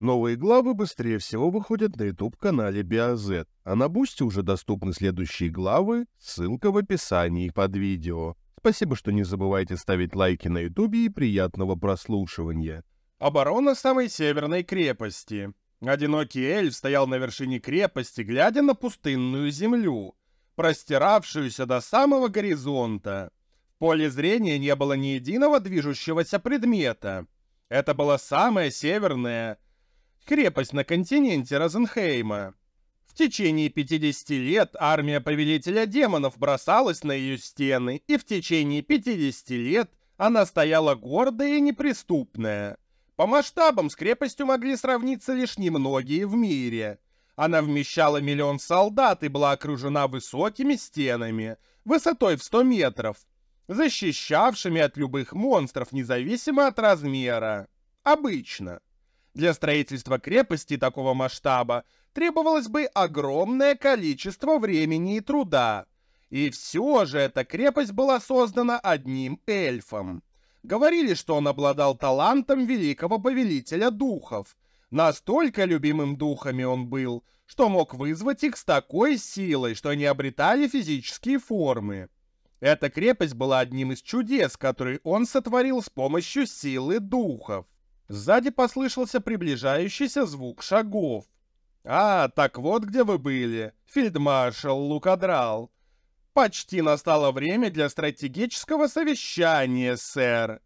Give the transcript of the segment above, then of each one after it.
Новые главы быстрее всего выходят на YouTube-канале BioZ, а на Бусти уже доступны следующие главы, ссылка в описании под видео. Спасибо, что не забывайте ставить лайки на YouTube и приятного прослушивания. Оборона самой северной крепости. Одинокий эльф стоял на вершине крепости, глядя на пустынную землю, простиравшуюся до самого горизонта. В поле зрения не было ни единого движущегося предмета. Это была самая северная крепость на континенте Розенхейма. В течение 50 лет армия Повелителя Демонов бросалась на ее стены, и в течение 50 лет она стояла гордая и неприступная. По масштабам с крепостью могли сравниться лишь немногие в мире. Она вмещала 1 000 000 солдат и была окружена высокими стенами, высотой в 100 метров, защищавшими от любых монстров, независимо от размера. Обычно. Для строительства крепости такого масштаба требовалось бы огромное количество времени и труда. И все же эта крепость была создана одним эльфом. Говорили, что он обладал талантом великого повелителя духов. Настолько любимым духами он был, что мог вызвать их с такой силой, что они обретали физические формы. Эта крепость была одним из чудес, которые он сотворил с помощью силы духов. Сзади послышался приближающийся звук шагов. «А, так вот где вы были, фельдмаршал Лукадрал. Почти настало время для стратегического совещания, сэр».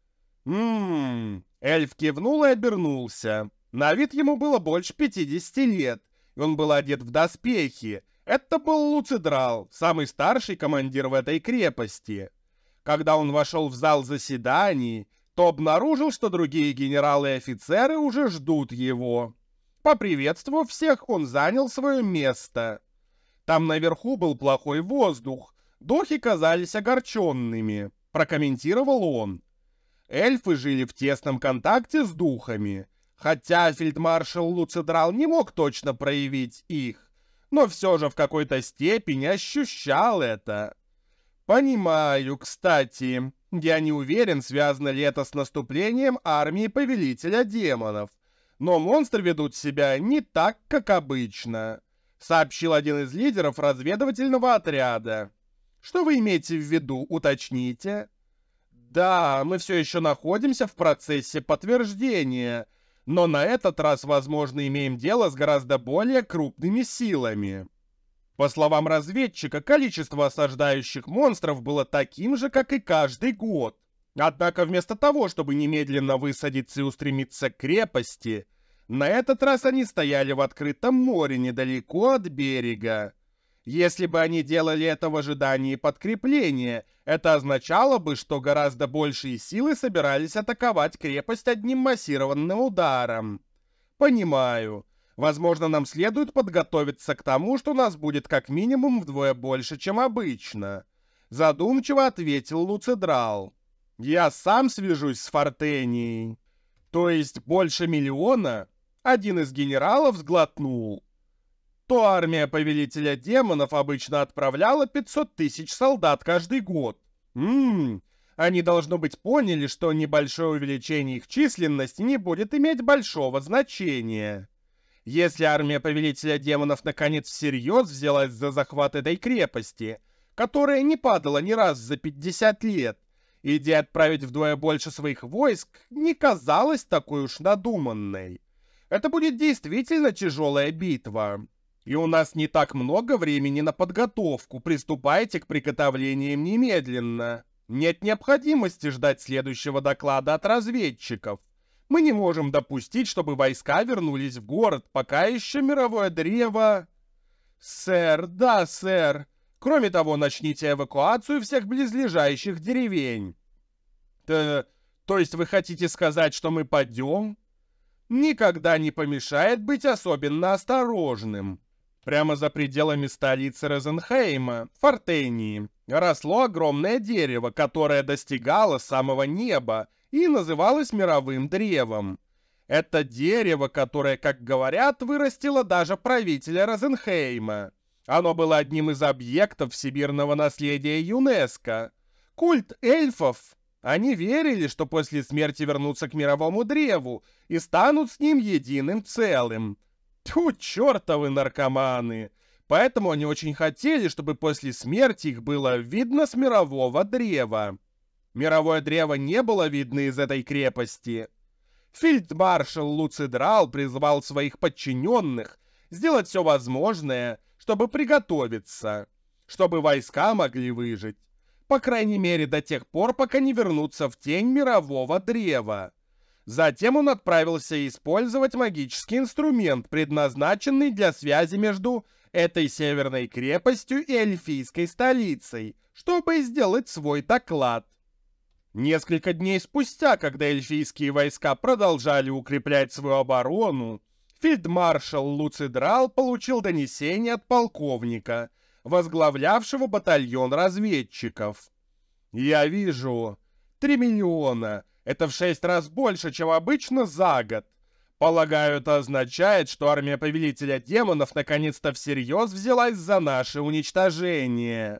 Эльф кивнул и обернулся. На вид ему было больше 50 лет, и он был одет в доспехи. Это был Луцидрал, самый старший командир в этой крепости. Когда он вошел в зал заседаний, то обнаружил, что другие генералы и офицеры уже ждут его. Поприветствовав всех, он занял свое место. Там наверху был плохой воздух, духи казались огорченными, прокомментировал он. Эльфы жили в тесном контакте с духами, хотя фельдмаршал Луцидрал не мог точно проявить их, но все же в какой-то степени ощущал это. Понимаю, кстати, я не уверен, связано ли это с наступлением армии Повелителя Демонов, но монстры ведут себя не так, как обычно, сообщил один из лидеров разведывательного отряда. Что вы имеете в виду, уточните? Да, мы все еще находимся в процессе подтверждения, но на этот раз, возможно, имеем дело с гораздо более крупными силами. По словам разведчика, количество осаждающих монстров было таким же, как и каждый год. Однако вместо того, чтобы немедленно высадиться и устремиться к крепости, на этот раз они стояли в открытом море недалеко от берега. Если бы они делали это в ожидании подкрепления, это означало бы, что гораздо большие силы собирались атаковать крепость одним массированным ударом. Понимаю. Возможно, нам следует подготовиться к тому, что нас будет как минимум вдвое больше, чем обычно. Задумчиво ответил Луцидрал. Я сам свяжусь с Фортенией. То есть больше 1 000 000? Один из генералов сглотнул. То армия Повелителя Демонов обычно отправляла 500 000 солдат каждый год. Они, должно быть, поняли, что небольшое увеличение их численности не будет иметь большого значения. Если армия Повелителя Демонов наконец всерьез взялась за захват этой крепости, которая не падала ни раз за 50 лет, идея отправить вдвое больше своих войск не казалась такой уж надуманной. Это будет действительно тяжелая битва. И у нас не так много времени на подготовку, приступайте к приготовлениям немедленно. Нет необходимости ждать следующего доклада от разведчиков. Мы не можем допустить, чтобы войска вернулись в город, пока еще мировое древо... Сэр, да, сэр. Кроме того, начните эвакуацию всех близлежащих деревень. То есть вы хотите сказать, что мы падем? Никогда не помешает быть особенно осторожным. Прямо за пределами столицы Розенхейма, Фортении, росло огромное дерево, которое достигало самого неба и называлось мировым древом. Это дерево, которое, как говорят, вырастило даже правителя Розенхейма. Оно было одним из объектов всемирного наследия ЮНЕСКО. Культ эльфов Они верили, что после смерти вернутся к мировому древу и станут с ним единым целым. Тьфу, чертовы наркоманы! Поэтому они очень хотели, чтобы после смерти их было видно с мирового древа. Мировое древо не было видно из этой крепости. Фельдмаршал Луцидрал призвал своих подчиненных сделать все возможное, чтобы приготовиться, чтобы войска могли выжить, по крайней мере до тех пор, пока не вернутся в тень мирового древа. Затем он отправился использовать магический инструмент, предназначенный для связи между этой северной крепостью и эльфийской столицей, чтобы сделать свой доклад. Несколько дней спустя, когда эльфийские войска продолжали укреплять свою оборону, фельдмаршал Луцидрал получил донесение от полковника, возглавлявшего батальон разведчиков. «Я вижу, 3 миллиона. Это в 6 раз больше, чем обычно за год. Полагаю, это означает, что армия Повелителя Демонов наконец-то всерьез взялась за наше уничтожение.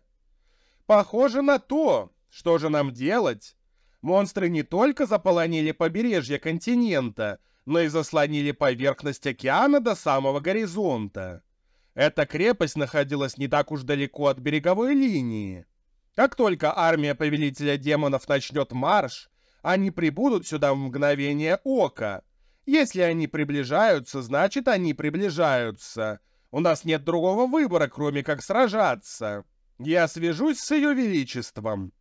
Похоже на то. Что же нам делать? Монстры не только заполонили побережье континента, но и заслонили поверхность океана до самого горизонта. Эта крепость находилась не так уж далеко от береговой линии. Как только армия Повелителя Демонов начнет марш, они прибудут сюда в мгновение ока. Если они приближаются, значит они приближаются. У нас нет другого выбора, кроме как сражаться. Я свяжусь с Ее Величеством.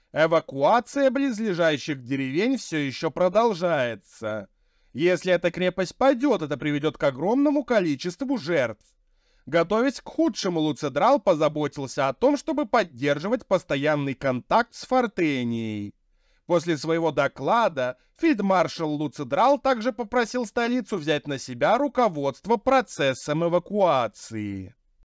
Эвакуация близлежащих деревень все еще продолжается. Если эта крепость падет, это приведет к огромному количеству жертв. Готовясь к худшему, Луцидрал позаботился о том, чтобы поддерживать постоянный контакт с Фортенией. После своего доклада фельдмаршал Луцидрал также попросил столицу взять на себя руководство процессом эвакуации.